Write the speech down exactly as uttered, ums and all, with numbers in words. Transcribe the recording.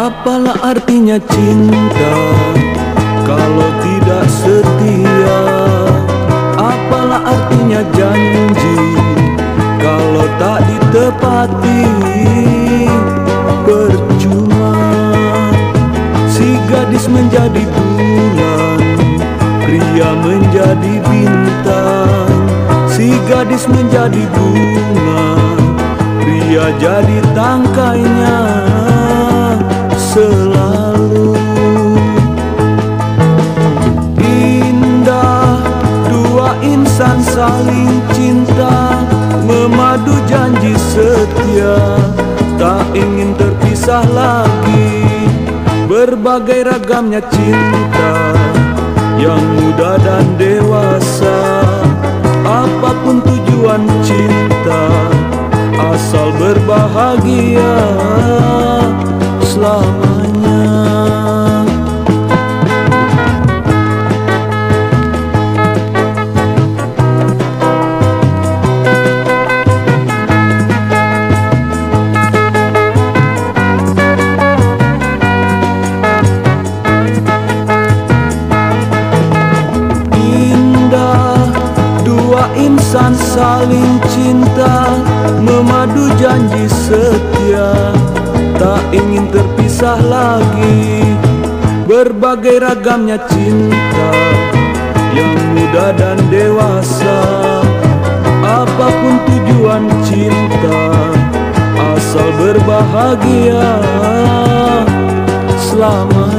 Apalah artinya cinta kalau tidak setia? Apalah artinya janji kalau tak ditepati? Percuma si gadis menjadi bulan, pria menjadi bintang. Si gadis menjadi bunga, pria jadi tangkainya selalu. Indah dua insan saling cinta, memadu janji setia, tak ingin terpisah lagi. Berbagai ragamnya cinta, yang muda dan dewasa. Apapun tujuan cinta, asal berbahagia selamanya. Insan saling cinta, memadu janji setia, tak ingin terpisah lagi. Berbagai ragamnya cinta, yang muda dan dewasa. Apapun tujuan cinta, asal berbahagia selamanya.